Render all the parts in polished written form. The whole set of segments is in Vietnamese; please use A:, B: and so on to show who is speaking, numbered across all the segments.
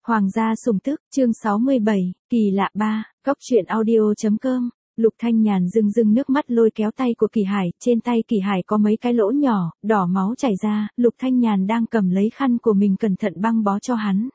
A: Hoàng gia sủng tức, chương 67, kỳ lạ 3, góc truyện audio.com. Lục Thanh Nhàn rưng rưng nước mắt lôi kéo tay của Kỳ Hải, trên tay Kỳ Hải có mấy cái lỗ nhỏ, đỏ máu chảy ra, Lục Thanh Nhàn đang cầm lấy khăn của mình cẩn thận băng bó cho hắn.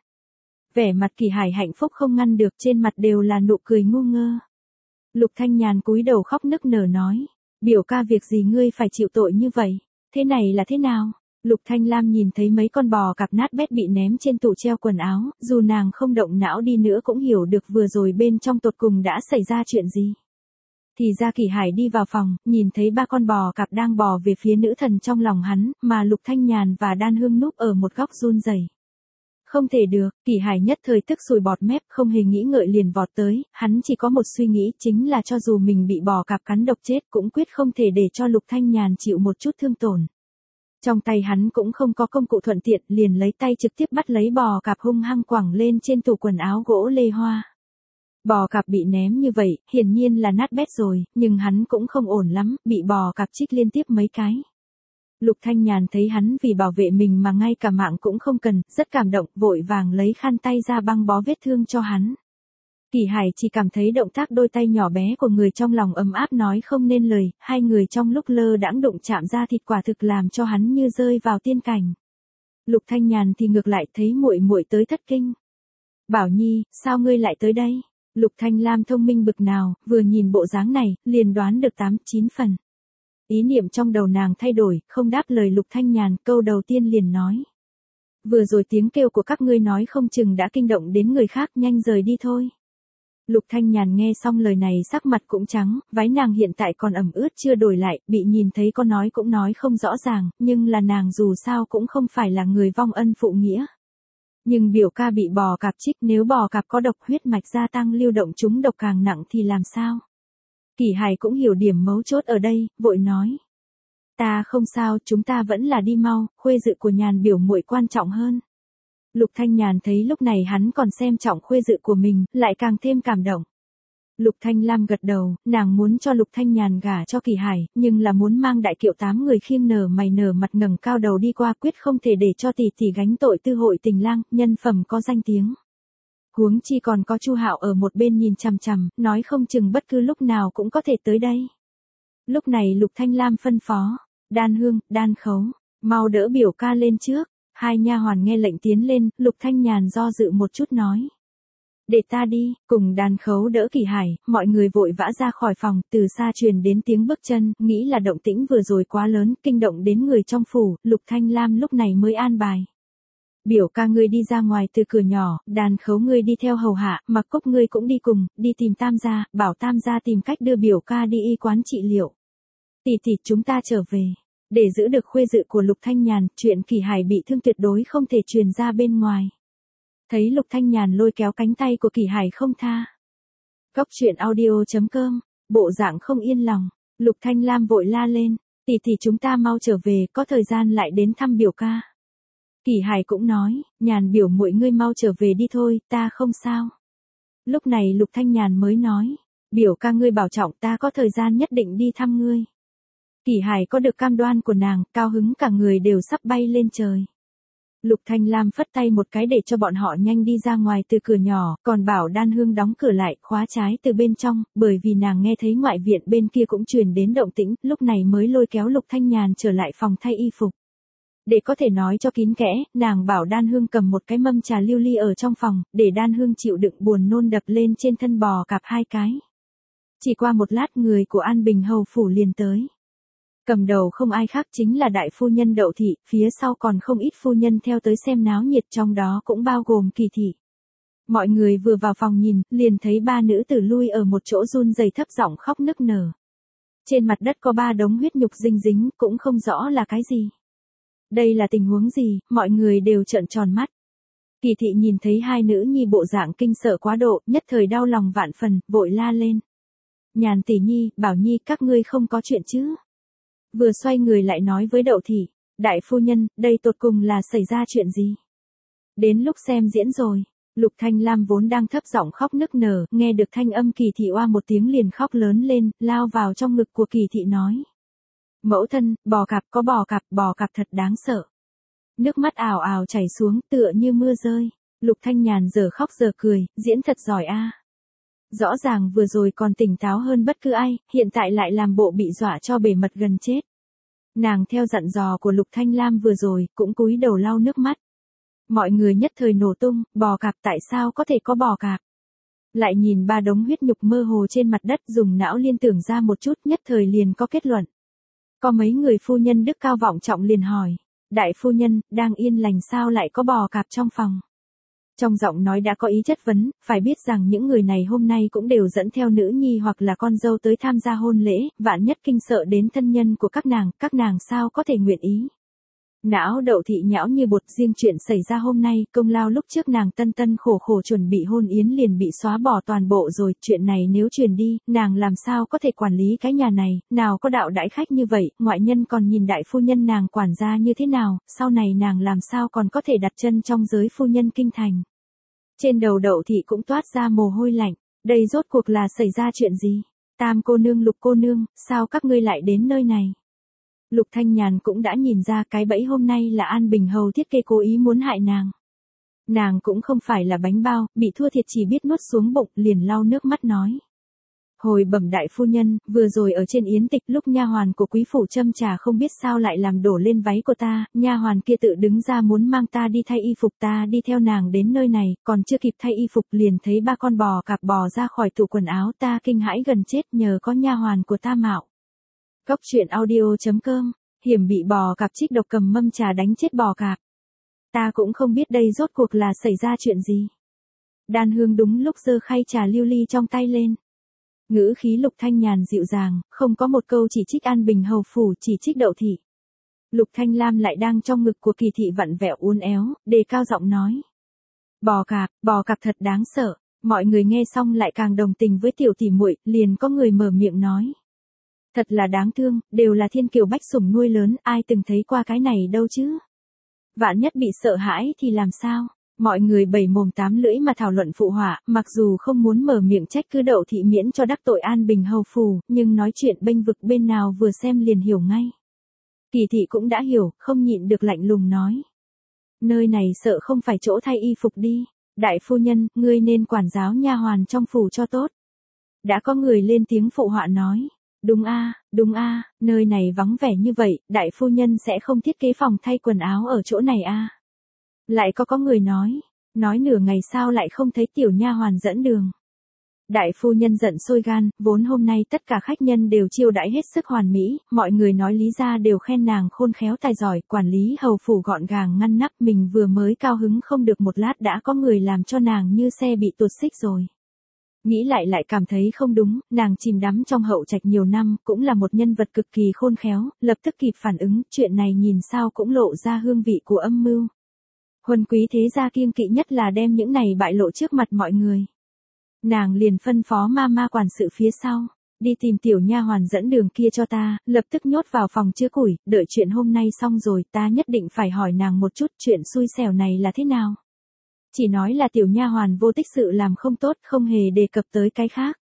A: Vẻ mặt Kỳ Hải hạnh phúc không ngăn được, trên mặt đều là nụ cười ngu ngơ. Lục Thanh Nhàn cúi đầu khóc nức nở nói, biểu ca việc gì ngươi phải chịu tội như vậy, thế này là thế nào? Lục Thanh Lam nhìn thấy mấy con bò cạp nát bét bị ném trên tủ treo quần áo, dù nàng không động não đi nữa cũng hiểu được vừa rồi bên trong tột cùng đã xảy ra chuyện gì. Thì ra Kỳ Hải đi vào phòng, nhìn thấy ba con bò cạp đang bò về phía nữ thần trong lòng hắn, mà Lục Thanh Nhàn và Đan Hương núp ở một góc run rẩy. Không thể được, Kỳ Hải nhất thời tức sùi bọt mép, không hề nghĩ ngợi liền vọt tới, hắn chỉ có một suy nghĩ, chính là cho dù mình bị bò cạp cắn độc chết cũng quyết không thể để cho Lục Thanh Nhàn chịu một chút thương tổn. Trong tay hắn cũng không có công cụ thuận tiện, liền lấy tay trực tiếp bắt lấy bò cạp hung hăng quẳng lên trên tủ quần áo gỗ lê hoa. Bò cạp bị ném như vậy, hiển nhiên là nát bét rồi, nhưng hắn cũng không ổn lắm, bị bò cạp chích liên tiếp mấy cái. Lục Thanh Nhàn thấy hắn vì bảo vệ mình mà ngay cả mạng cũng không cần, rất cảm động, vội vàng lấy khăn tay ra băng bó vết thương cho hắn. Kỳ Hải chỉ cảm thấy động tác đôi tay nhỏ bé của người trong lòng ấm áp nói không nên lời, hai người trong lúc lơ đãng đụng chạm ra thịt quả thực làm cho hắn như rơi vào tiên cảnh. Lục Thanh Nhàn thì ngược lại thấy muội muội tới thất kinh. Bảo Nhi, sao ngươi lại tới đây? Lục Thanh Lam thông minh bực nào, vừa nhìn bộ dáng này, liền đoán được 8-9 phần. Ý niệm trong đầu nàng thay đổi, không đáp lời Lục Thanh Nhàn, câu đầu tiên liền nói. Vừa rồi tiếng kêu của các ngươi nói không chừng đã kinh động đến người khác, nhanh rời đi thôi. Lục Thanh Nhàn nghe xong lời này sắc mặt cũng trắng, váy nàng hiện tại còn ẩm ướt chưa đổi lại, bị nhìn thấy có nói cũng nói không rõ ràng, nhưng là nàng dù sao cũng không phải là người vong ân phụ nghĩa. Nhưng biểu ca bị bò cạp chích, nếu bò cạp có độc huyết mạch gia tăng lưu động chúng độc càng nặng thì làm sao? Kỳ Hải cũng hiểu điểm mấu chốt ở đây, vội nói. Ta không sao, chúng ta vẫn là đi mau, khuê dự của Nhàn biểu muội quan trọng hơn. Lục Thanh Nhàn thấy lúc này hắn còn xem trọng khuê dự của mình, lại càng thêm cảm động. Lục Thanh Lam gật đầu, nàng muốn cho Lục Thanh Nhàn gả cho Kỳ Hải, nhưng là muốn mang đại kiệu 8 người khiêng nở mày nở mặt ngẩng cao đầu đi qua, quyết không thể để cho tỷ tỷ gánh tội tư hội tình lang, nhân phẩm có danh tiếng. Huống chi còn có Chu Hạo ở một bên nhìn chằm chằm, nói không chừng bất cứ lúc nào cũng có thể tới đây. Lúc này Lục Thanh Lam phân phó, Đan Hương, Đan Khấu, mau đỡ biểu ca lên trước. Hai nha hoàn nghe lệnh tiến lên, Lục Thanh Nhàn do dự một chút nói. Để ta đi, cùng Đan Khấu đỡ Kỳ Hải, mọi người vội vã ra khỏi phòng, từ xa truyền đến tiếng bước chân, nghĩ là động tĩnh vừa rồi quá lớn, kinh động đến người trong phủ, Lục Thanh Lam lúc này mới an bài. Biểu ca ngươi đi ra ngoài từ cửa nhỏ, Đan Khấu ngươi đi theo hầu hạ, Mặc Cúc ngươi cũng đi cùng, đi tìm Tam gia, bảo Tam gia tìm cách đưa biểu ca đi y quán trị liệu. Tỷ tỷ chúng ta trở về. Để giữ được khuê dự của Lục Thanh Nhàn, chuyện Kỳ Hải bị thương tuyệt đối không thể truyền ra bên ngoài. Thấy Lục Thanh Nhàn lôi kéo cánh tay của Kỳ Hải không tha. Góc truyện audio.com, bộ dạng không yên lòng, Lục Thanh Lam vội la lên, tỷ tỷ chúng ta mau trở về, có thời gian lại đến thăm biểu ca. Kỳ Hải cũng nói, Nhàn biểu muội ngươi mau trở về đi thôi, ta không sao. Lúc này Lục Thanh Nhàn mới nói, biểu ca ngươi bảo trọng, ta có thời gian nhất định đi thăm ngươi. Kỳ Hải có được cam đoan của nàng, cao hứng cả người đều sắp bay lên trời. Lục Thanh Lam phất tay một cái để cho bọn họ nhanh đi ra ngoài từ cửa nhỏ, còn bảo Đan Hương đóng cửa lại, khóa trái từ bên trong, bởi vì nàng nghe thấy ngoại viện bên kia cũng truyền đến động tĩnh, lúc này mới lôi kéo Lục Thanh Nhàn trở lại phòng thay y phục. Để có thể nói cho kín kẽ, nàng bảo Đan Hương cầm một cái mâm trà lưu ly ở trong phòng, để Đan Hương chịu đựng buồn nôn đập lên trên thân bò cạp 2 cái. Chỉ qua một lát người của An Bình hầu phủ liền tới. Cầm đầu không ai khác chính là đại phu nhân Đậu Thị, phía sau còn không ít phu nhân theo tới xem náo nhiệt, trong đó cũng bao gồm Kỳ Thị. Mọi người vừa vào phòng nhìn, liền thấy 3 nữ tử lui ở một chỗ run rẩy thấp giọng khóc nức nở. Trên mặt đất có 3 đống huyết nhục dinh dính, cũng không rõ là cái gì. Đây là tình huống gì, mọi người đều trợn tròn mắt. Kỳ Thị nhìn thấy 2 nữ nhi bộ dạng kinh sợ quá độ, nhất thời đau lòng vạn phần, vội la lên. Nhàn tỷ nhi, Bảo Nhi, các ngươi không có chuyện chứ? Vừa xoay người lại nói với Đậu Thị, đại phu nhân, đây tột cùng là xảy ra chuyện gì? Đến lúc xem diễn rồi, Lục Thanh Lam vốn đang thấp giọng khóc nức nở, nghe được thanh âm Kỳ Thị oa một tiếng liền khóc lớn lên, lao vào trong ngực của Kỳ Thị nói. Mẫu thân, bò cạp thật đáng sợ. Nước mắt ào ào chảy xuống tựa như mưa rơi. Lục Thanh Nhàn giờ khóc giờ cười, diễn thật giỏi a. Rõ ràng vừa rồi còn tỉnh táo hơn bất cứ ai, hiện tại lại làm bộ bị dọa cho bể mật gần chết. Nàng theo dặn dò của Lục Thanh Lam vừa rồi, cũng cúi đầu lau nước mắt. Mọi người nhất thời nổ tung, bò cạp tại sao có thể có bò cạp? Lại nhìn ba đống huyết nhục mơ hồ trên mặt đất, dùng não liên tưởng ra một chút, nhất thời liền có kết luận. Có mấy người phu nhân đức cao vọng trọng liền hỏi, đại phu nhân, đang yên lành sao lại có bò cạp trong phòng? Trong giọng nói đã có ý chất vấn, phải biết rằng những người này hôm nay cũng đều dẫn theo nữ nhi hoặc là con dâu tới tham gia hôn lễ, vạn nhất kinh sợ đến thân nhân của các nàng sao có thể nguyện ý. Não Đậu Thị nhão như bột, riêng chuyện xảy ra hôm nay, công lao lúc trước nàng tân tân khổ khổ chuẩn bị hôn yến liền bị xóa bỏ toàn bộ rồi, chuyện này nếu truyền đi, nàng làm sao có thể quản lý cái nhà này, nào có đạo đãi khách như vậy, ngoại nhân còn nhìn đại phu nhân nàng quản gia như thế nào, sau này nàng làm sao còn có thể đặt chân trong giới phu nhân kinh thành. Trên đầu Đậu Thị cũng toát ra mồ hôi lạnh, đây rốt cuộc là xảy ra chuyện gì? Tam cô nương, Lục cô nương, sao các ngươi lại đến nơi này? Lục Thanh Nhàn cũng đã nhìn ra cái bẫy hôm nay là An Bình Hầu thiết kế cố ý muốn hại nàng. Nàng cũng không phải là bánh bao, bị thua thiệt chỉ biết nuốt xuống bụng, liền lau nước mắt nói. Hồi bẩm đại phu nhân, vừa rồi ở trên yến tịch lúc nha hoàn của quý phủ châm trà không biết sao lại làm đổ lên váy của ta, nha hoàn kia tự đứng ra muốn mang ta đi thay y phục, ta đi theo nàng đến nơi này, còn chưa kịp thay y phục liền thấy ba con bò cạp bò ra khỏi tủ quần áo, ta kinh hãi gần chết, nhờ có nha hoàn của ta mạo. Cóc truyện audio.com, hiểm bị bò cạp trích độc cầm mâm trà đánh chết bò cạp. Ta cũng không biết đây rốt cuộc là xảy ra chuyện gì. Đan Hương đúng lúc giơ khay trà lưu ly trong tay lên. Ngữ khí Lục Thanh Nhàn dịu dàng, không có một câu chỉ trích An Bình Hầu phủ, chỉ trích Đậu Thị. Lục Thanh Lam lại đang trong ngực của Kỳ Thị vặn vẹo uốn éo, đề cao giọng nói. Bò cạp thật đáng sợ. Mọi người nghe xong lại càng đồng tình với tiểu tỷ muội, liền có người mở miệng nói. Thật là đáng thương, đều là thiên kiều bách sủng nuôi lớn, ai từng thấy qua cái này đâu chứ. Vạn nhất bị sợ hãi thì làm sao? Mọi người bảy mồm tám lưỡi mà thảo luận phụ họa, mặc dù không muốn mở miệng trách cứ Đậu Thị miễn cho đắc tội An Bình Hầu phủ, nhưng nói chuyện bênh vực bên nào vừa xem liền hiểu ngay. Kỳ Thị cũng đã hiểu, không nhịn được lạnh lùng nói. Nơi này sợ không phải chỗ thay y phục đi. Đại phu nhân, ngươi nên quản giáo nha hoàn trong phủ cho tốt. Đã có người lên tiếng phụ họa nói. Đúng a, nơi này vắng vẻ như vậy, đại phu nhân sẽ không thiết kế phòng thay quần áo ở chỗ này a. Lại có người nói nửa ngày sao lại không thấy tiểu nha hoàn dẫn đường. Đại phu nhân giận sôi gan, vốn hôm nay tất cả khách nhân đều chiêu đãi hết sức hoàn mỹ, mọi người nói lý ra đều khen nàng khôn khéo tài giỏi, quản lý hầu phủ gọn gàng ngăn nắp, mình vừa mới cao hứng không được một lát đã có người làm cho nàng như xe bị tuột xích rồi. Nghĩ lại cảm thấy không đúng, nàng chìm đắm trong hậu trạch nhiều năm, cũng là một nhân vật cực kỳ khôn khéo, lập tức kịp phản ứng, chuyện này nhìn sao cũng lộ ra hương vị của âm mưu. Huân quý thế gia kiêng kỵ nhất là đem những này bại lộ trước mặt mọi người. Nàng liền phân phó ma quản sự phía sau, đi tìm tiểu nha hoàn dẫn đường kia cho ta, lập tức nhốt vào phòng chứa củi, đợi chuyện hôm nay xong rồi ta nhất định phải hỏi nàng một chút chuyện xui xẻo này là thế nào. Chỉ nói là tiểu nha hoàn vô tích sự làm không tốt, không hề đề cập tới cái khác.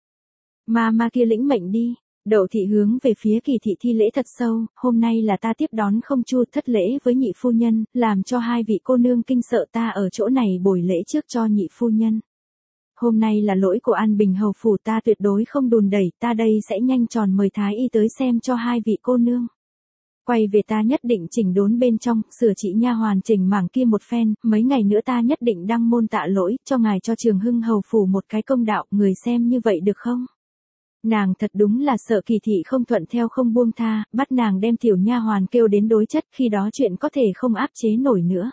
A: Ma kia lĩnh mệnh đi. Đậu Thị hướng về phía Kỳ Thị thi lễ thật sâu, hôm nay là ta tiếp đón không chu, thất lễ với nhị phu nhân, làm cho hai vị cô nương kinh sợ, ta ở chỗ này bồi lễ trước cho nhị phu nhân. Hôm nay là lỗi của An Bình Hầu phủ, ta tuyệt đối không đùn đẩy, ta đây sẽ nhanh tròn mời thái y tới xem cho hai vị cô nương. Quay về ta nhất định chỉnh đốn bên trong, sửa trị nha hoàn chỉnh mảng kia một phen, mấy ngày nữa ta nhất định đăng môn tạ lỗi, cho ngài cho Trường Hưng Hầu phủ một cái công đạo, người xem như vậy được không? Nàng thật đúng là sợ Kỳ Thị không thuận theo không buông tha, bắt nàng đem tiểu nha hoàn kêu đến đối chất, khi đó chuyện có thể không áp chế nổi nữa.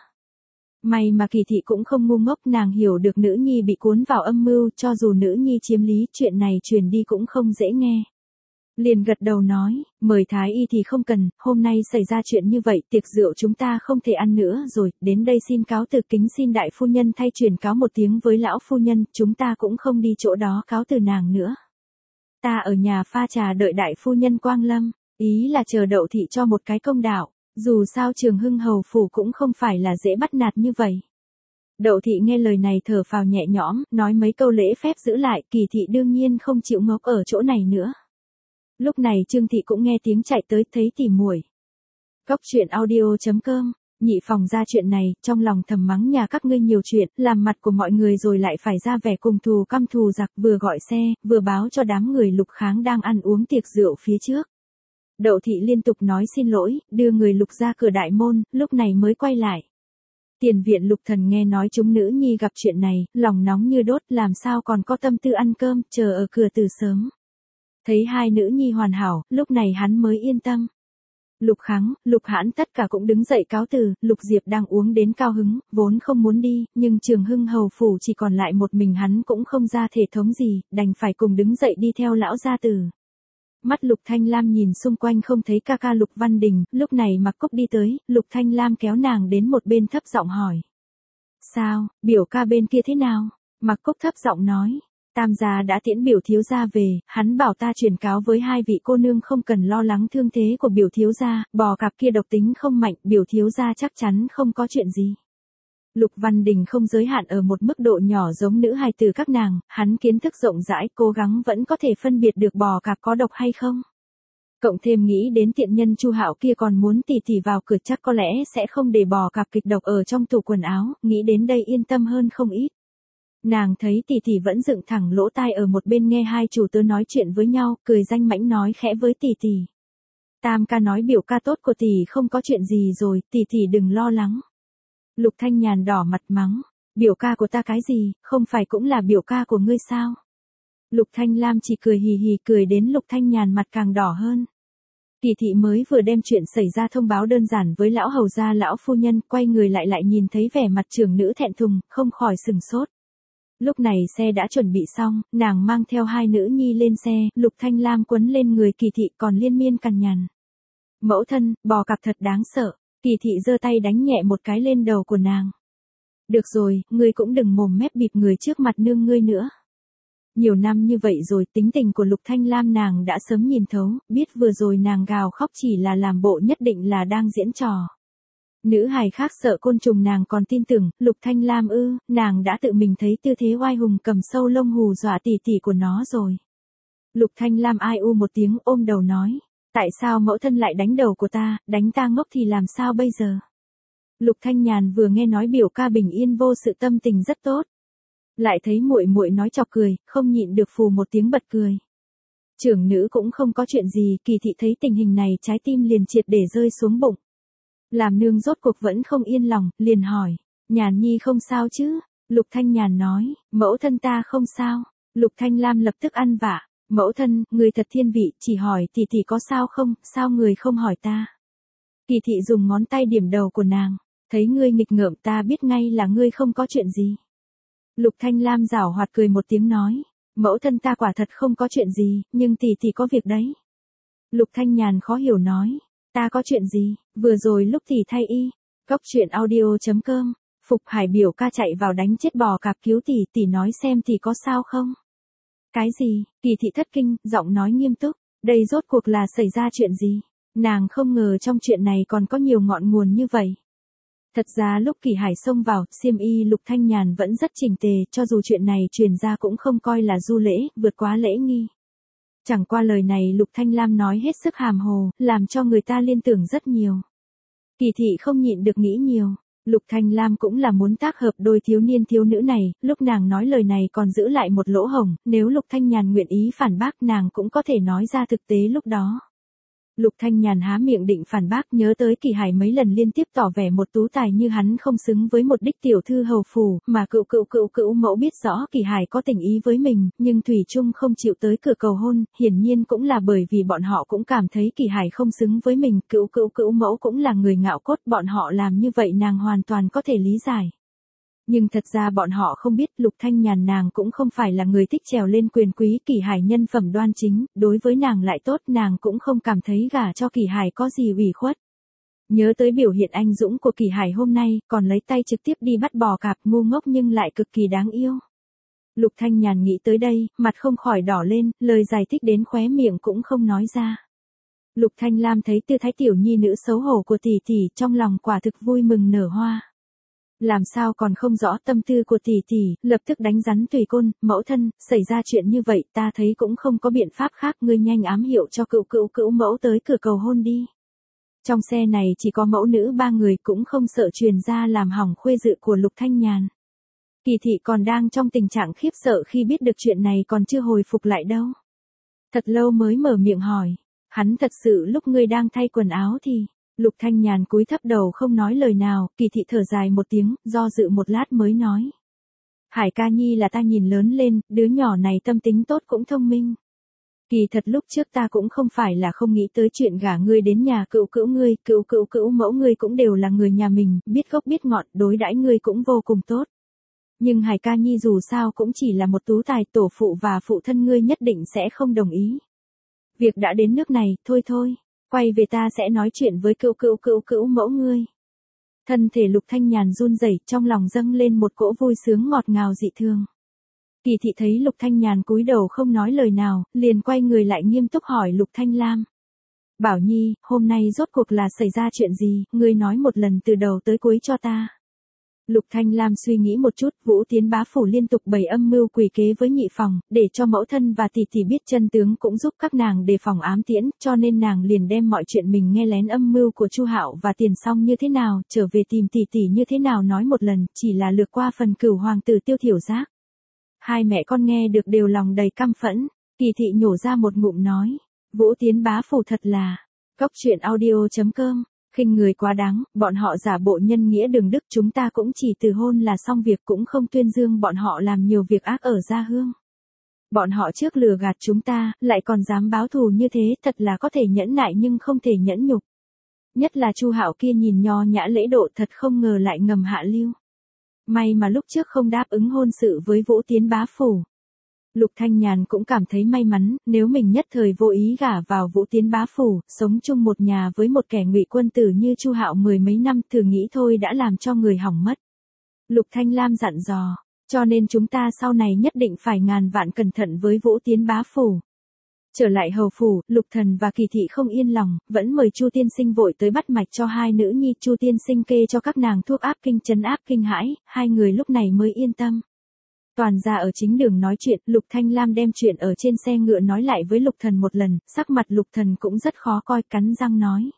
A: May mà Kỳ Thị cũng không ngu ngốc, nàng hiểu được nữ nhi bị cuốn vào âm mưu, cho dù nữ nhi chiếm lý, chuyện này truyền đi cũng không dễ nghe. Liền gật đầu nói, mời thái y thì không cần, hôm nay xảy ra chuyện như vậy, tiệc rượu chúng ta không thể ăn nữa rồi, đến đây xin cáo từ, kính xin đại phu nhân thay truyền cáo một tiếng với lão phu nhân, chúng ta cũng không đi chỗ đó cáo từ nàng nữa. Ta ở nhà pha trà đợi đại phu nhân quang lâm, ý là chờ Đậu Thị cho một cái công đạo, dù sao Trường Hưng Hầu phủ cũng không phải là dễ bắt nạt như vậy. Đậu Thị nghe lời này thở phào nhẹ nhõm, nói mấy câu lễ phép giữ lại, Kỳ Thị đương nhiên không chịu ngốc ở chỗ này nữa. Lúc này Trương Thị cũng nghe tiếng chạy tới, thấy tỉ muội. Cóc truyện audio.com Nhị phòng ra chuyện này, trong lòng thầm mắng nhà các ngươi nhiều chuyện, làm mặt của mọi người rồi lại phải ra vẻ cùng thù căm thù giặc, vừa gọi xe, vừa báo cho đám người Lục Kháng đang ăn uống tiệc rượu phía trước. Đậu thị liên tục nói xin lỗi, đưa người Lục ra cửa đại môn, lúc này mới quay lại. Tiền viện Lục Thần nghe nói chúng nữ nhi gặp chuyện này, lòng nóng như đốt, làm sao còn có tâm tư ăn cơm, chờ ở cửa từ sớm. Thấy hai nữ nhi hoàn hảo, lúc này hắn mới yên tâm. Lục Kháng, Lục Hãn tất cả cũng đứng dậy cáo từ, Lục Diệp đang uống đến cao hứng, vốn không muốn đi, nhưng Trường Hưng hầu phủ chỉ còn lại một mình hắn cũng không ra thể thống gì, đành phải cùng đứng dậy đi theo lão gia tử. Mắt Lục Thanh Lam nhìn xung quanh không thấy ca ca Lục Văn Đình, lúc này Mạc Cúc đi tới, Lục Thanh Lam kéo nàng đến một bên thấp giọng hỏi. Sao, biểu ca bên kia thế nào? Mạc Cúc thấp giọng nói. Tam gia đã tiễn biểu thiếu gia về, hắn bảo ta truyền cáo với hai vị cô nương không cần lo lắng thương thế của biểu thiếu gia, bò cạp kia độc tính không mạnh, biểu thiếu gia chắc chắn không có chuyện gì. Lục Văn Đình không giới hạn ở một mức độ nhỏ giống nữ hài tử các nàng, hắn kiến thức rộng rãi, cố gắng vẫn có thể phân biệt được bò cạp có độc hay không. Cộng thêm nghĩ đến tiện nhân Chu Hạo kia còn muốn tỉ tỉ vào cửa, chắc có lẽ sẽ không để bò cạp kịch độc ở trong tủ quần áo, nghĩ đến đây yên tâm hơn không ít. Nàng thấy tỷ tỷ vẫn dựng thẳng lỗ tai ở một bên nghe hai chủ tớ nói chuyện với nhau, cười danh mãnh nói khẽ với tỷ tỷ. Tam ca nói biểu ca tốt của tỷ không có chuyện gì rồi, tỷ tỷ đừng lo lắng. Lục Thanh Nhàn đỏ mặt mắng, biểu ca của ta cái gì, không phải cũng là biểu ca của ngươi sao? Lục Thanh Lam chỉ cười hì hì, cười đến Lục Thanh Nhàn mặt càng đỏ hơn. Kỳ thị mới vừa đem chuyện xảy ra thông báo đơn giản với lão hầu gia lão phu nhân, quay người lại nhìn thấy vẻ mặt trưởng nữ thẹn thùng, không khỏi sừng sốt. Lúc này xe đã chuẩn bị xong, nàng mang theo hai nữ nhi lên xe, Lục Thanh Lam quấn lên người Kỳ thị còn liên miên cằn nhằn. Mẫu thân, bò cạp thật đáng sợ. Kỳ thị giơ tay đánh nhẹ một cái lên đầu của nàng. Được rồi, ngươi cũng đừng mồm mép bịp người trước mặt nương ngươi nữa. Nhiều năm như vậy rồi, tính tình của Lục Thanh Lam nàng đã sớm nhìn thấu, biết vừa rồi nàng gào khóc chỉ là làm bộ nhất định là đang diễn trò. Nữ hài khác sợ côn trùng nàng còn tin tưởng, Lục Thanh Lam nàng đã tự mình thấy tư thế oai hùng cầm sâu lông hù dọa tỷ tỷ của nó rồi. Lục Thanh Lam ai u một tiếng ôm đầu nói, tại sao mẫu thân lại đánh đầu của ta, đánh ta ngốc thì làm sao bây giờ? Lục Thanh Nhàn vừa nghe nói biểu ca bình yên vô sự tâm tình rất tốt. Lại thấy muội muội nói chọc cười, không nhịn được phù một tiếng bật cười. Trưởng nữ cũng không có chuyện gì, Kỳ thị thấy tình hình này trái tim liền triệt để rơi xuống bụng. Làm nương rốt cuộc vẫn không yên lòng, liền hỏi, Nhàn nhi không sao chứ? Lục Thanh Nhàn nói, mẫu thân ta không sao. Lục Thanh Lam lập tức ăn vạ, mẫu thân, người thật thiên vị, chỉ hỏi tỷ tỷ có sao không, sao người không hỏi ta? Kỳ thị dùng ngón tay điểm đầu của nàng, thấy ngươi nghịch ngợm ta biết ngay là ngươi không có chuyện gì. Lục Thanh Lam giảo hoạt cười một tiếng nói, mẫu thân ta quả thật không có chuyện gì, nhưng tỷ tỷ có việc đấy. Lục Thanh Nhàn khó hiểu nói, ta có chuyện gì, vừa rồi lúc tỷ thay y. Cốc truyện audio.com, Phục Hải biểu ca chạy vào đánh chết bò cạp cứu tỷ nói xem tỷ có sao không? Cái gì? Kỳ thị thất kinh, giọng nói nghiêm túc, đây rốt cuộc là xảy ra chuyện gì? Nàng không ngờ trong chuyện này còn có nhiều ngọn nguồn như vậy. Thật ra lúc Kỳ Hải xông vào, xiêm y Lục Thanh Nhàn vẫn rất chỉnh tề, cho dù chuyện này truyền ra cũng không coi là du lễ, vượt quá lễ nghi. Chẳng qua lời này Lục Thanh Lam nói hết sức hàm hồ, làm cho người ta liên tưởng rất nhiều. Kỳ thị không nhịn được nghĩ nhiều. Lục Thanh Lam cũng là muốn tác hợp đôi thiếu niên thiếu nữ này, lúc nàng nói lời này còn giữ lại một lỗ hổng, nếu Lục Thanh Nhàn nguyện ý phản bác nàng cũng có thể nói ra thực tế lúc đó. Lục Thanh Nhàn há miệng định phản bác, nhớ tới Kỳ Hải mấy lần liên tiếp tỏ vẻ một tú tài như hắn không xứng với một đích tiểu thư hầu phủ, mà cữu mẫu biết rõ Kỳ Hải có tình ý với mình, nhưng thủy chung không chịu tới cửa cầu hôn, hiển nhiên cũng là bởi vì bọn họ cũng cảm thấy Kỳ Hải không xứng với mình, cữu mẫu cũng là người ngạo cốt, bọn họ làm như vậy nàng hoàn toàn có thể lý giải. Nhưng thật ra bọn họ không biết Lục Thanh Nhàn nàng cũng không phải là người thích trèo lên quyền quý, Kỳ Hải nhân phẩm đoan chính, đối với nàng lại tốt, nàng cũng không cảm thấy gả cho Kỳ Hải có gì ủy khuất. Nhớ tới biểu hiện anh dũng của Kỳ Hải hôm nay, còn lấy tay trực tiếp đi bắt bò cạp, ngu ngốc nhưng lại cực kỳ đáng yêu. Lục Thanh Nhàn nghĩ tới đây, mặt không khỏi đỏ lên, lời giải thích đến khóe miệng cũng không nói ra. Lục Thanh Lam thấy tư thái tiểu nhi nữ xấu hổ của tỷ tỷ, trong lòng quả thực vui mừng nở hoa. Làm sao còn không rõ tâm tư của tỷ tỷ, lập tức đánh rắn tùy côn, mẫu thân, xảy ra chuyện như vậy ta thấy cũng không có biện pháp khác, ngươi nhanh ám hiệu cho cữu mẫu tới cửa cầu hôn đi. Trong xe này chỉ có mẫu nữ 3 người cũng không sợ truyền ra làm hỏng khuê dự của Lục Thanh Nhàn. Kỳ thị còn đang trong tình trạng khiếp sợ khi biết được chuyện này còn chưa hồi phục lại đâu. Thật lâu mới mở miệng hỏi. Hắn thật sự lúc ngươi đang thay quần áo thì... Lục Thanh Nhàn cúi thấp đầu không nói lời nào, Kỳ thị thở dài một tiếng, do dự một lát mới nói. Hải ca nhi là ta nhìn lớn lên, đứa nhỏ này tâm tính tốt cũng thông minh. Kỳ thật lúc trước ta cũng không phải là không nghĩ tới chuyện gả ngươi đến nhà cữu cữu ngươi, cữu mẫu ngươi cũng đều là người nhà mình, biết gốc biết ngọn, đối đãi ngươi cũng vô cùng tốt. Nhưng Hải ca nhi dù sao cũng chỉ là một tú tài, tổ phụ và phụ thân ngươi nhất định sẽ không đồng ý. Việc đã đến nước này, thôi, quay về ta sẽ nói chuyện với cữu mẫu ngươi. Thân thể Lục Thanh Nhàn run rẩy, trong lòng dâng lên một cỗ vui sướng ngọt ngào dị thường. Kỳ thị thấy Lục Thanh Nhàn cúi đầu không nói lời nào, liền quay người lại nghiêm túc hỏi Lục Thanh Lam. Bảo Nhi, hôm nay rốt cuộc là xảy ra chuyện gì, ngươi nói một lần từ đầu tới cuối cho ta. Lục Thanh Lam suy nghĩ một chút, Vũ Tiến bá phủ liên tục bày âm mưu quỷ kế với nhị phòng, để cho mẫu thân và tỷ tỷ biết chân tướng cũng giúp các nàng đề phòng ám tiễn, cho nên nàng liền đem mọi chuyện mình nghe lén âm mưu của Chu Hạo và Tiền Song như thế nào, trở về tìm tỷ tỷ như thế nào nói một lần, chỉ là lược qua phần Cửu hoàng tử Tiêu Thiểu Giác. Hai mẹ con nghe được đều lòng đầy căm phẫn, Kỳ thị nhổ ra một ngụm nói, Vũ Tiến bá phủ thật là, goctruyện.audio.com. Khinh người quá đáng, bọn họ giả bộ nhân nghĩa đường đức, chúng ta cũng chỉ từ hôn là xong việc, cũng không tuyên dương bọn họ làm nhiều việc ác ở gia hương. Bọn họ trước lừa gạt chúng ta, lại còn dám báo thù như thế, thật là có thể nhẫn nại nhưng không thể nhẫn nhục. Nhất là Chu Hạo kia nhìn nho nhã lễ độ, thật không ngờ lại ngầm hạ lưu. May mà lúc trước không đáp ứng hôn sự với Vũ Tiến bá phủ. Lục Thanh Nhàn cũng cảm thấy may mắn, nếu mình nhất thời vô ý gả vào Vũ Tiến bá phủ, sống chung một nhà với một kẻ ngụy quân tử như Chu Hạo 10 mấy năm, thử nghĩ thôi đã làm cho người hỏng mất. Lục Thanh Lam dặn dò, cho nên chúng ta sau này nhất định phải ngàn vạn cẩn thận với Vũ Tiến bá phủ. Trở lại hầu phủ, Lục Thần và Kỳ thị không yên lòng, vẫn mời Chu tiên sinh vội tới bắt mạch cho hai nữ nhi, Chu tiên sinh kê cho các nàng thuốc áp kinh trấn áp kinh hãi, hai người lúc này mới yên tâm. Toàn ra ở chính đường nói chuyện, Lục Thanh Lam đem chuyện ở trên xe ngựa nói lại với Lục Thần một lần, sắc mặt Lục Thần cũng rất khó coi, cắn răng nói.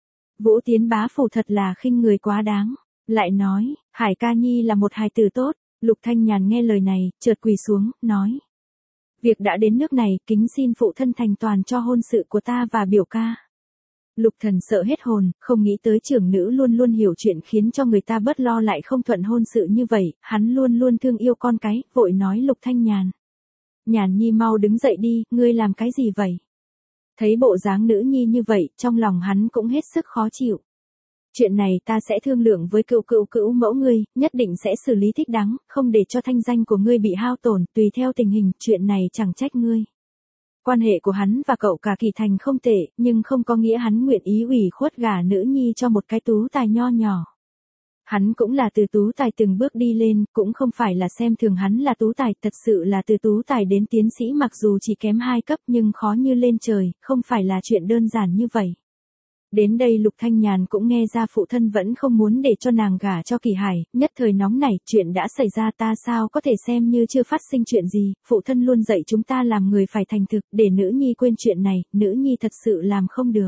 A: Vũ Tiến bá phủ thật là khinh người quá đáng. Lại nói, Hải ca nhi là một hài tử tốt. Lục Thanh Nhàn nghe lời này, chợt quỳ xuống, nói. Việc đã đến nước này, kính xin phụ thân thành toàn cho hôn sự của ta và biểu ca. Lục Thần sợ hết hồn, không nghĩ tới trưởng nữ luôn luôn hiểu chuyện khiến cho người ta bớt lo lại không thuận hôn sự như vậy, hắn luôn luôn thương yêu con cái, vội nói Lục Thanh Nhàn. Nhàn nhi mau đứng dậy đi, ngươi làm cái gì vậy? Thấy bộ dáng nữ nhi như vậy, trong lòng hắn cũng hết sức khó chịu. Chuyện này ta sẽ thương lượng với cữu mẫu ngươi, nhất định sẽ xử lý thích đáng, không để cho thanh danh của ngươi bị hao tổn, tùy theo tình hình, chuyện này chẳng trách ngươi. Quan hệ của hắn và cậu cả Kỳ Thành không tệ, nhưng không có nghĩa hắn nguyện ý ủy khuất gả nữ nhi cho một cái tú tài nho nhỏ. Hắn cũng là từ tú tài từng bước đi lên, cũng không phải là xem thường hắn là tú tài, thật sự là từ tú tài đến tiến sĩ, mặc dù chỉ kém 2 cấp nhưng khó như lên trời, không phải là chuyện đơn giản như vậy. Đến đây Lục Thanh Nhàn cũng nghe ra phụ thân vẫn không muốn để cho nàng gả cho Kỳ Hải, nhất thời nóng nảy, chuyện đã xảy ra ta sao có thể xem như chưa phát sinh chuyện gì, phụ thân luôn dạy chúng ta làm người phải thành thực, để nữ nhi quên chuyện này, nữ nhi thật sự làm không được.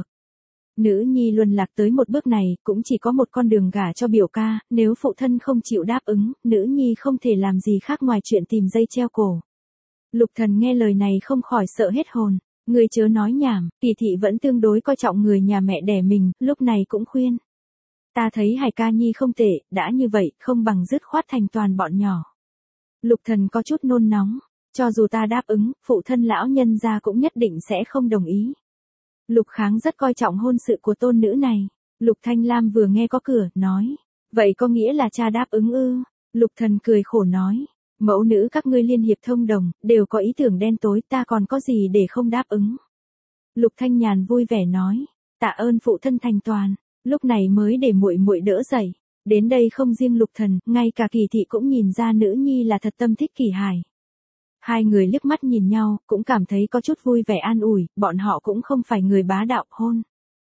A: Nữ nhi luân lạc tới một bước này, cũng chỉ có một con đường gả cho biểu ca, nếu phụ thân không chịu đáp ứng, nữ nhi không thể làm gì khác ngoài chuyện tìm dây treo cổ. Lục Thần nghe lời này không khỏi sợ hết hồn. Người chớ nói nhảm, Kỳ thị vẫn tương đối coi trọng người nhà mẹ đẻ mình, lúc này cũng khuyên. Ta thấy Hải ca nhi không tệ, đã như vậy, không bằng dứt khoát thành toàn bọn nhỏ. Lục Thần có chút nôn nóng, cho dù ta đáp ứng, phụ thân lão nhân gia cũng nhất định sẽ không đồng ý. Lục Kháng rất coi trọng hôn sự của tôn nữ này. Lục Thanh Lam vừa nghe có cửa, nói. Vậy có nghĩa là cha đáp ứng ư? Lục Thần cười khổ nói. Mẫu nữ các ngươi liên hiệp thông đồng, đều có ý tưởng đen tối, ta còn có gì để không đáp ứng. Lục Thanh Nhàn vui vẻ nói, tạ ơn phụ thân thành toàn, lúc này mới để muội muội đỡ dậy. Đến đây không riêng Lục Thần, ngay cả Kỳ thị cũng nhìn ra nữ nhi là thật tâm thích Kỳ Hải. Hai người liếc mắt nhìn nhau, cũng cảm thấy có chút vui vẻ an ủi, bọn họ cũng không phải người bá đạo hôn.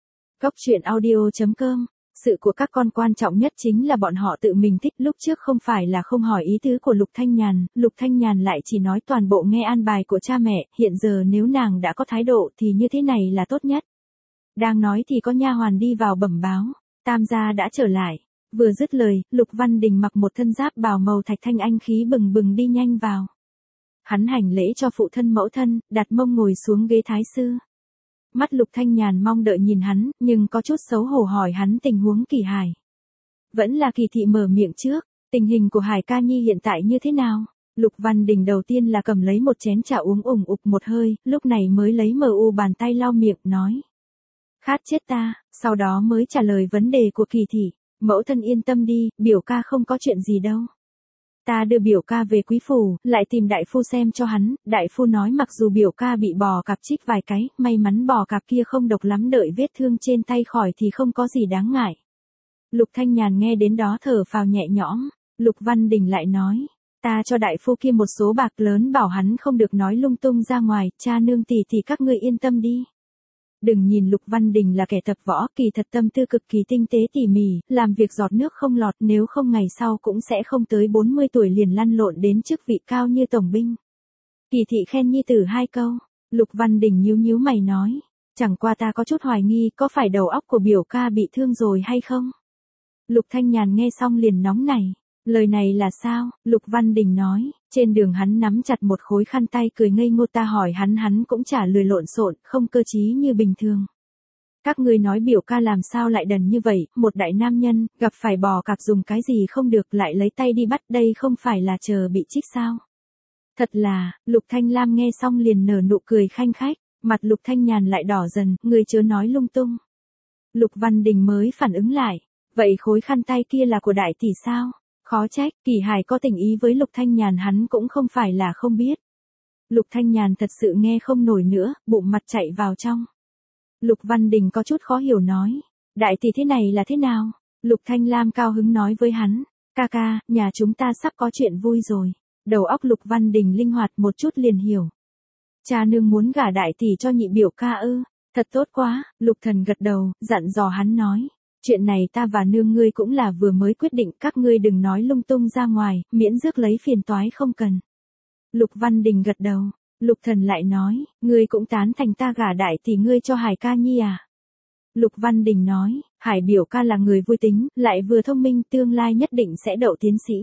A: Goctruyện.audio.com. Sự của các con quan trọng nhất chính là bọn họ tự mình thích, lúc trước không phải là không hỏi ý tứ của Lục Thanh Nhàn lại chỉ nói toàn bộ nghe an bài của cha mẹ, hiện giờ nếu nàng đã có thái độ thì như thế này là tốt nhất. Đang nói thì có nha hoàn đi vào bẩm báo, Tam gia đã trở lại. Vừa dứt lời, Lục Văn Đình mặc một thân giáp bào màu thạch thanh anh khí bừng bừng đi nhanh vào. Hắn hành lễ cho phụ thân mẫu thân, đặt mông ngồi xuống ghế thái sư. Mắt Lục Thanh Nhàn mong đợi nhìn hắn, nhưng có chút xấu hổ hỏi hắn tình huống Kỳ Hải. Vẫn là Kỳ thị mở miệng trước, tình hình của Hải ca nhi hiện tại như thế nào? Lục Văn Đình đầu tiên là cầm lấy một chén trà uống ủng ục một hơi, lúc này mới lấy bàn tay lau miệng, nói. Khát chết ta, sau đó mới trả lời vấn đề của Kỳ thị. Mẫu thân yên tâm đi, biểu ca không có chuyện gì đâu. Ta đưa biểu ca về quý phủ, lại tìm đại phu xem cho hắn, đại phu nói mặc dù biểu ca bị bò cạp chích vài cái, may mắn bò cạp kia không độc lắm, đợi vết thương trên tay khỏi thì không có gì đáng ngại. Lục Thanh Nhàn nghe đến đó thở phào nhẹ nhõm, Lục Văn Đình lại nói, ta cho đại phu kia một số bạc lớn bảo hắn không được nói lung tung ra ngoài, cha nương tỷ thì các ngươi yên tâm đi. Đừng nhìn Lục Văn Đình là kẻ tập võ, kỳ thật tâm tư cực kỳ tinh tế tỉ mỉ, làm việc giọt nước không lọt, nếu không ngày sau cũng sẽ không tới 40 tuổi liền lăn lộn đến chức vị cao như tổng binh. Kỳ thị khen nhi tử 2 câu, Lục Văn Đình nhíu nhíu mày nói, chẳng qua ta có chút hoài nghi có phải đầu óc của biểu ca bị thương rồi hay không? Lục Thanh Nhàn nghe xong liền nóng nảy. Lời này là sao? Lục Văn Đình nói, trên đường hắn nắm chặt một khối khăn tay cười ngây ngô, ta hỏi hắn cũng trả lời lộn xộn, không cơ trí như bình thường. Các ngươi nói biểu ca làm sao lại đần như vậy, một đại nam nhân, gặp phải bò cạp dùng cái gì không được lại lấy tay đi bắt, đây không phải là chờ bị chích sao? Thật là, Lục Thanh Lam nghe xong liền nở nụ cười khanh khách, mặt Lục Thanh Nhàn lại đỏ dần, người chớ nói lung tung. Lục Văn Đình mới phản ứng lại, vậy khối khăn tay kia là của đại tỷ sao? Khó trách, Kỳ Hải có tình ý với Lục Thanh Nhàn hắn cũng không phải là không biết. Lục Thanh Nhàn thật sự nghe không nổi nữa, bụng mặt chạy vào trong. Lục Văn Đình có chút khó hiểu nói, đại tỷ thế này là thế nào? Lục Thanh Lam cao hứng nói với hắn, ca ca, nhà chúng ta sắp có chuyện vui rồi. Đầu óc Lục Văn Đình linh hoạt một chút liền hiểu. Cha nương muốn gả đại tỷ cho nhị biểu ca ư? Thật tốt quá, Lục Thần gật đầu, dặn dò hắn nói. Chuyện này ta và nương ngươi cũng là vừa mới quyết định, các ngươi đừng nói lung tung ra ngoài, miễn rước lấy phiền toái không cần. Lục Văn Đình gật đầu, Lục Thần lại nói, ngươi cũng tán thành ta gả đại tỷ ngươi cho Hải ca nhi à? Lục Văn Đình nói, Hải biểu ca là người vui tính, lại vừa thông minh, tương lai nhất định sẽ đậu tiến sĩ.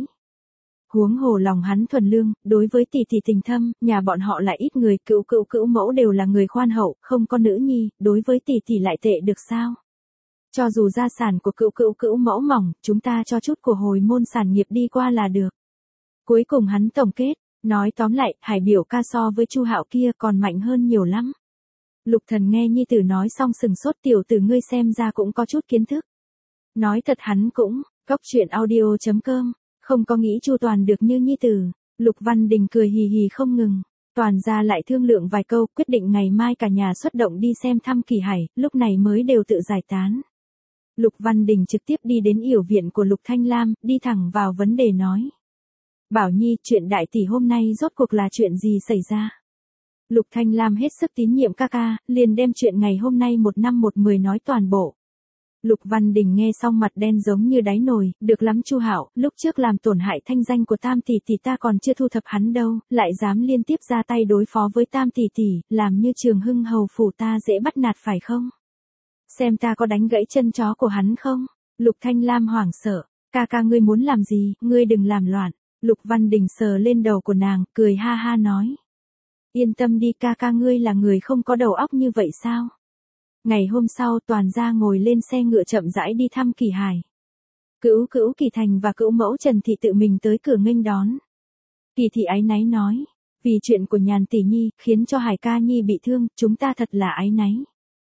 A: Huống hồ lòng hắn thuần lương, đối với tỷ tỷ tình thâm, nhà bọn họ lại ít người, cữu mẫu đều là người khoan hậu, không có nữ nhi, đối với tỷ tỷ lại tệ được sao? Cho dù gia sản của cữu mẫu mỏng, chúng ta cho chút của hồi môn sản nghiệp đi qua là được. Cuối cùng hắn tổng kết, nói tóm lại, Hải biểu ca so với Chu Hạo kia còn mạnh hơn nhiều lắm. Lục Thần nghe nhi tử nói xong sừng sốt, tiểu tử ngươi xem ra cũng có chút kiến thức. Nói thật hắn cũng, Cóc Truyện Audio.com, không có nghĩ chu toàn được như nhi tử. Lục Văn Đình cười hì hì không ngừng. Toàn gia lại thương lượng vài câu, quyết định ngày mai cả nhà xuất động đi xem thăm Kỳ Hải, lúc này mới đều tự giải tán. Lục Văn Đình trực tiếp đi đến yểu viện của Lục Thanh Lam, đi thẳng vào vấn đề nói. Bảo Nhi, chuyện đại tỷ hôm nay rốt cuộc là chuyện gì xảy ra? Lục Thanh Lam hết sức tín nhiệm ca ca, liền đem chuyện ngày hôm nay 1 năm 1 10 nói toàn bộ. Lục Văn Đình nghe xong mặt đen giống như đáy nồi, được lắm Chu Hạo, lúc trước làm tổn hại thanh danh của Tam tỷ tỷ ta còn chưa thu thập hắn đâu, lại dám liên tiếp ra tay đối phó với Tam tỷ tỷ, làm như Trường Hưng hầu phủ ta dễ bắt nạt phải không? Xem ta có đánh gãy chân chó của hắn không? Lục Thanh Lam hoảng sợ, ca ca ngươi muốn làm gì, ngươi đừng làm loạn. Lục Văn Đình sờ lên đầu của nàng, cười ha ha nói. Yên tâm đi, ca ca ngươi là người không có đầu óc như vậy sao? Ngày hôm sau toàn gia ngồi lên xe ngựa chậm rãi đi thăm Kỳ Hải. Cữu Kỳ Thành và cữu mẫu Trần Thị tự mình tới cửa nghênh đón. Kỳ Thị áy náy nói, vì chuyện của Nhàn tỷ nhi, khiến cho Hải ca nhi bị thương, chúng ta thật là áy náy.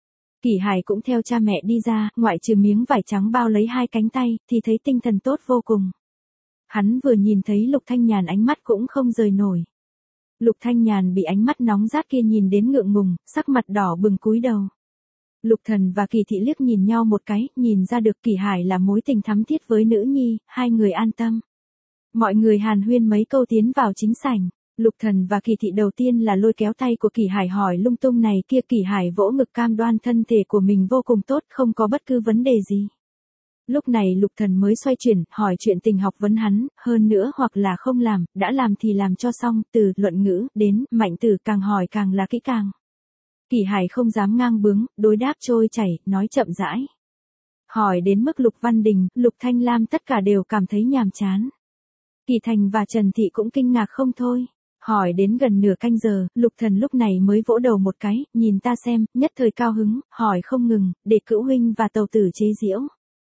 A: Kỳ Hải cũng theo cha mẹ đi ra, ngoại trừ miếng vải trắng bao lấy 2 cánh tay, thì thấy tinh thần tốt vô cùng. Hắn vừa nhìn thấy Lục Thanh Nhàn ánh mắt cũng không rời nổi. Lục Thanh Nhàn bị ánh mắt nóng rát kia nhìn đến ngượng ngùng, sắc mặt đỏ bừng cúi đầu. Lục Thần và Kỳ Thị liếc nhìn nhau một cái, nhìn ra được Kỳ Hải là mối tình thắm thiết với nữ nhi, hai người an tâm. Mọi người hàn huyên mấy câu tiến vào chính sảnh. Lục Thần và Kỳ Thị đầu tiên là lôi kéo tay của Kỳ Hải hỏi lung tung này kia, Kỳ Hải vỗ ngực cam đoan thân thể của mình vô cùng tốt, không có bất cứ vấn đề gì. Lúc này Lục Thần mới xoay chuyển, hỏi chuyện tình học vấn hắn, hơn nữa hoặc là không làm, đã làm thì làm cho xong, từ luận ngữ đến mạnh tử càng hỏi càng là kỹ càng. Kỳ Hải không dám ngang bướng, đối đáp trôi chảy, nói chậm rãi. Hỏi đến mức Lục Văn Đình, Lục Thanh Lam tất cả đều cảm thấy nhàm chán. Kỳ Thành và Trần Thị cũng kinh ngạc không thôi. Hỏi đến gần nửa canh giờ, Lục Thần lúc này mới vỗ đầu một cái, nhìn ta xem, nhất thời cao hứng, hỏi không ngừng, để Cữu huynh và Tàu tử chế giễu.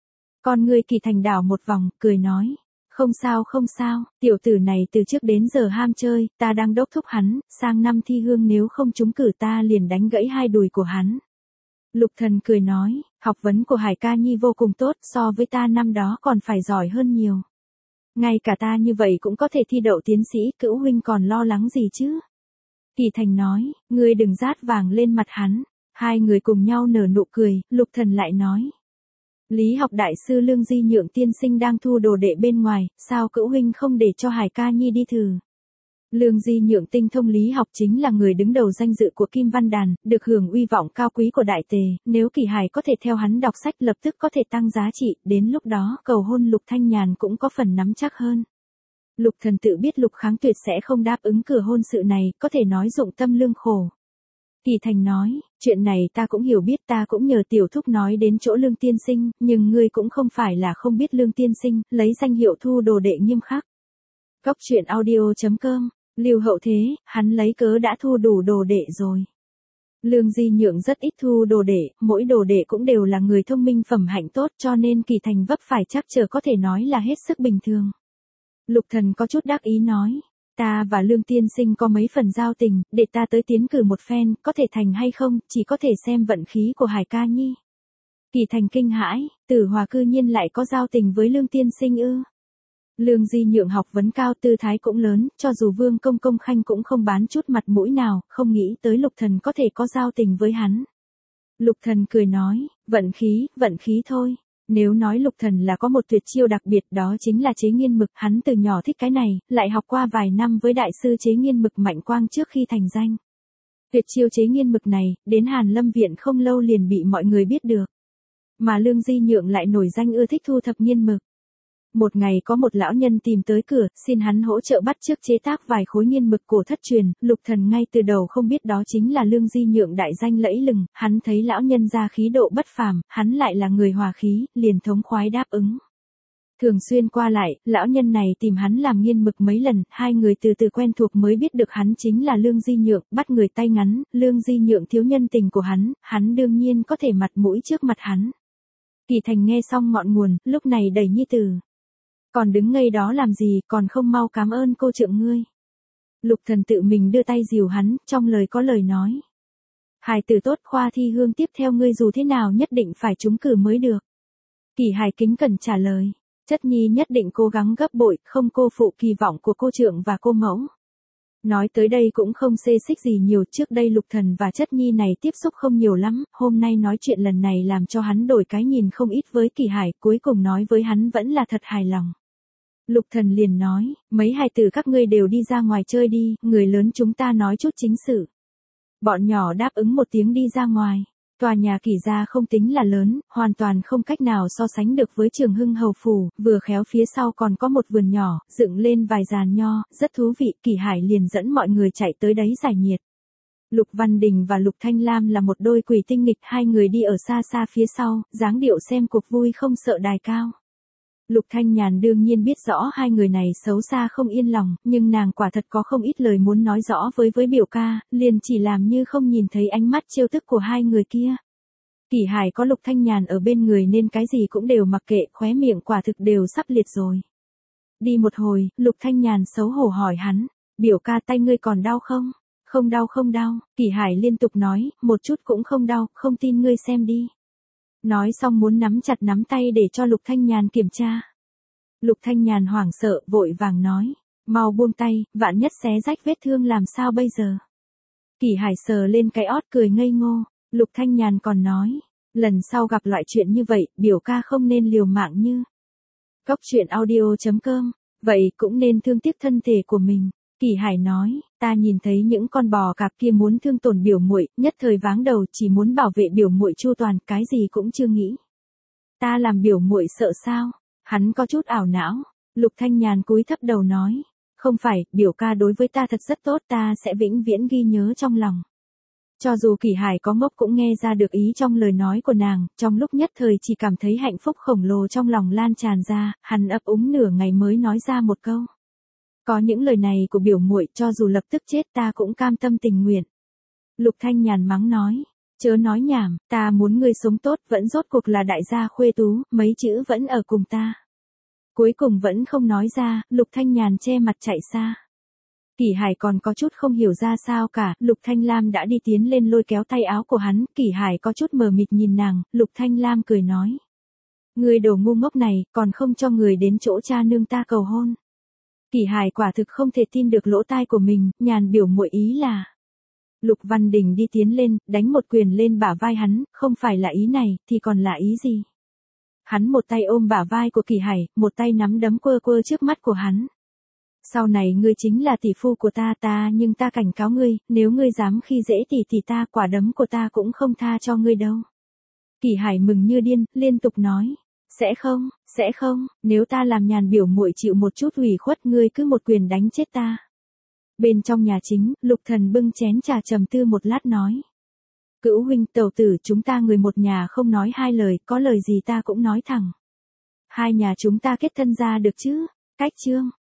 A: Con người Kỳ Thành đảo một vòng, cười nói. Không sao không sao, tiểu tử này từ trước đến giờ ham chơi, ta đang đốc thúc hắn, sang năm thi hương nếu không trúng cử ta liền đánh gãy hai đùi của hắn. Lục Thần cười nói, học vấn của Hải ca nhi vô cùng tốt, so với ta năm đó còn phải giỏi hơn nhiều. Ngay cả ta như vậy cũng có thể thi đậu tiến sĩ, Cữu huynh còn lo lắng gì chứ? Kỳ Thành nói, ngươi đừng rát vàng lên mặt hắn. Hai người cùng nhau nở nụ cười, Lục Thần lại nói. Lý học đại sư Lương Di Nhượng tiên sinh đang thu đồ đệ bên ngoài, sao Cữu huynh không để cho Hải ca nhi đi thử? Lương Di Nhượng tinh thông lý học chính là người đứng đầu danh dự của Kim Văn Đàn, được hưởng uy vọng cao quý của đại tề, nếu Kỳ Hải có thể theo hắn đọc sách lập tức có thể tăng giá trị, đến lúc đó cầu hôn Lục Thanh Nhàn cũng có phần nắm chắc hơn. Lục Thần tự biết Lục Kháng Tuyệt sẽ không đáp ứng cửa hôn sự này, có thể nói dụng tâm lương khổ. Kỳ Thành nói, chuyện này ta cũng hiểu biết, ta cũng nhờ tiểu thúc nói đến chỗ Lương tiên sinh, nhưng ngươi cũng không phải là không biết Lương tiên sinh, lấy danh hiệu thu đồ đệ nghiêm khắc. Góc truyện audio.com, Lưu Hậu thế, hắn lấy cớ đã thu đủ đồ đệ rồi. Lương Di Nhượng rất ít thu đồ đệ, mỗi đồ đệ cũng đều là người thông minh phẩm hạnh tốt cho nên Kỳ Thành vấp phải trắc trở có thể nói là hết sức bình thường. Lục Thần có chút đắc ý nói, ta và Lương tiên sinh có mấy phần giao tình, để ta tới tiến cử một phen, có thể thành hay không, chỉ có thể xem vận khí của Hải ca nhi. Kỳ Thành kinh hãi, Tử Hòa cư nhiên lại có giao tình với Lương tiên sinh ư? Lương Di Nhượng học vấn cao, tư thái cũng lớn, cho dù Vương Công Công Khanh cũng không bán chút mặt mũi nào, không nghĩ tới Lục Thần có thể có giao tình với hắn. Lục Thần cười nói, vận khí thôi. Nếu nói Lục Thần là có một tuyệt chiêu đặc biệt đó chính là chế nghiên mực, hắn từ nhỏ thích cái này, lại học qua vài năm với đại sư chế nghiên mực Mạnh Quang trước khi thành danh. Tuyệt chiêu chế nghiên mực này, đến Hàn Lâm Viện không lâu liền bị mọi người biết được. Mà Lương Di Nhượng lại nổi danh ưa thích thu thập nghiên mực. Một ngày có một lão nhân tìm tới cửa, xin hắn hỗ trợ bắt chước chế tác vài khối nghiên mực cổ thất truyền, Lục Thần ngay từ đầu không biết đó chính là Lương Di Nhượng đại danh lẫy lừng, hắn thấy lão nhân ra khí độ bất phàm, hắn lại là người hòa khí, liền thống khoái đáp ứng. Thường xuyên qua lại, lão nhân này tìm hắn làm nghiên mực mấy lần, hai người từ từ quen thuộc mới biết được hắn chính là Lương Di Nhượng, bắt người tay ngắn, Lương Di Nhượng thiếu nhân tình của hắn đương nhiên có thể mặt mũi trước mặt hắn. Kỳ Thành nghe xong ngọn nguồn, lúc này đẩy nhi tử. Còn đứng ngây đó làm gì, còn không mau cảm ơn cô trượng ngươi. Lục Thần tự mình đưa tay dìu hắn, trong lời có lời nói. Hài tử tốt, khoa thi hương tiếp theo ngươi dù thế nào nhất định phải trúng cử mới được. Kỳ Hải kính cẩn trả lời, chất nhi nhất định cố gắng gấp bội, không cô phụ kỳ vọng của cô trượng và cô mẫu. Nói tới đây cũng không xê xích gì nhiều, trước đây Lục Thần và chất nhi này tiếp xúc không nhiều lắm, hôm nay nói chuyện lần này làm cho hắn đổi cái nhìn không ít với Kỳ Hải, cuối cùng nói với hắn vẫn là thật hài lòng. Lục Thần liền nói, mấy hài tử các ngươi đều đi ra ngoài chơi đi, người lớn chúng ta nói chút chính sự. Bọn nhỏ đáp ứng một tiếng đi ra ngoài. Tòa nhà Kỳ gia không tính là lớn, hoàn toàn không cách nào so sánh được với Trường Hưng Hầu Phủ, vừa khéo phía sau còn có một vườn nhỏ, dựng lên vài giàn nho, rất thú vị, Kỳ Hải liền dẫn mọi người chạy tới đấy giải nhiệt. Lục Văn Đình và Lục Thanh Lam là một đôi quỷ tinh nghịch, hai người đi ở xa xa phía sau, dáng điệu xem cuộc vui không sợ đài cao. Lục Thanh Nhàn đương nhiên biết rõ hai người này xấu xa không yên lòng, nhưng nàng quả thật có không ít lời muốn nói rõ với biểu ca, liền chỉ làm như không nhìn thấy ánh mắt trêu tức của hai người kia. Kỳ Hải có Lục Thanh Nhàn ở bên người nên cái gì cũng đều mặc kệ, khóe miệng quả thực đều sắp liệt rồi. Đi một hồi, Lục Thanh Nhàn xấu hổ hỏi hắn, biểu ca tay ngươi còn đau không? Không đau, Kỳ Hải liên tục nói, một chút cũng không đau, không tin ngươi xem đi. Nói xong muốn nắm chặt nắm tay để cho Lục Thanh Nhàn kiểm tra. Lục Thanh Nhàn hoảng sợ, vội vàng nói, mau buông tay, vạn nhất xé rách vết thương làm sao bây giờ. Kỳ Hải sờ lên cái ót cười ngây ngô, Lục Thanh Nhàn còn nói, lần sau gặp loại chuyện như vậy, biểu ca không nên liều mạng như. Góc truyện audio.com, vậy cũng nên thương tiếc thân thể của mình. Kỳ Hải nói, ta nhìn thấy những con bò cạp kia muốn thương tổn biểu muội, nhất thời váng đầu, chỉ muốn bảo vệ biểu muội chu toàn, cái gì cũng chưa nghĩ. Ta làm biểu muội sợ sao? Hắn có chút ảo não. Lục Thanh Nhàn cúi thấp đầu nói, không phải, biểu ca đối với ta thật rất tốt, ta sẽ vĩnh viễn ghi nhớ trong lòng. Cho dù Kỳ Hải có ngốc cũng nghe ra được ý trong lời nói của nàng, trong lúc nhất thời chỉ cảm thấy hạnh phúc khổng lồ trong lòng lan tràn ra, hắn ấp úng nửa ngày mới nói ra một câu. Có những lời này của biểu muội, cho dù lập tức chết ta cũng cam tâm tình nguyện. Lục Thanh Nhàn mắng nói, chớ nói nhảm, ta muốn ngươi sống tốt, vẫn rốt cuộc là đại gia khuê tú, mấy chữ vẫn ở cùng ta. Cuối cùng vẫn không nói ra, Lục Thanh Nhàn che mặt chạy xa. Kỳ Hải còn có chút không hiểu ra sao cả, Lục Thanh Lam đã đi tiến lên lôi kéo tay áo của hắn, Kỳ Hải có chút mờ mịt nhìn nàng, Lục Thanh Lam cười nói. Ngươi đồ ngu ngốc này, còn không cho người đến chỗ cha nương ta cầu hôn. Kỳ Hải quả thực không thể tin được lỗ tai của mình, Nhàn biểu muội ý là. Lục Văn Đình đi tiến lên, đánh một quyền lên bả vai hắn, không phải là ý này, thì còn là ý gì? Hắn một tay ôm bả vai của Kỳ Hải, một tay nắm đấm quơ quơ trước mắt của hắn. Sau này ngươi chính là tỷ phu của ta, nhưng ta cảnh cáo ngươi, nếu ngươi dám khi dễ tỷ tỷ ta, quả đấm của ta cũng không tha cho ngươi đâu. Kỳ Hải mừng như điên, liên tục nói. Sẽ không, nếu ta làm Nhàn biểu muội chịu một chút ủy khuất, ngươi cứ một quyền đánh chết ta. Bên trong nhà chính, Lục Thần bưng chén trà trầm tư một lát nói. Cữu huynh, tẩu tử, chúng ta người một nhà không nói hai lời, có lời gì ta cũng nói thẳng. Hai nhà chúng ta kết thân ra được chứ? Cách chương.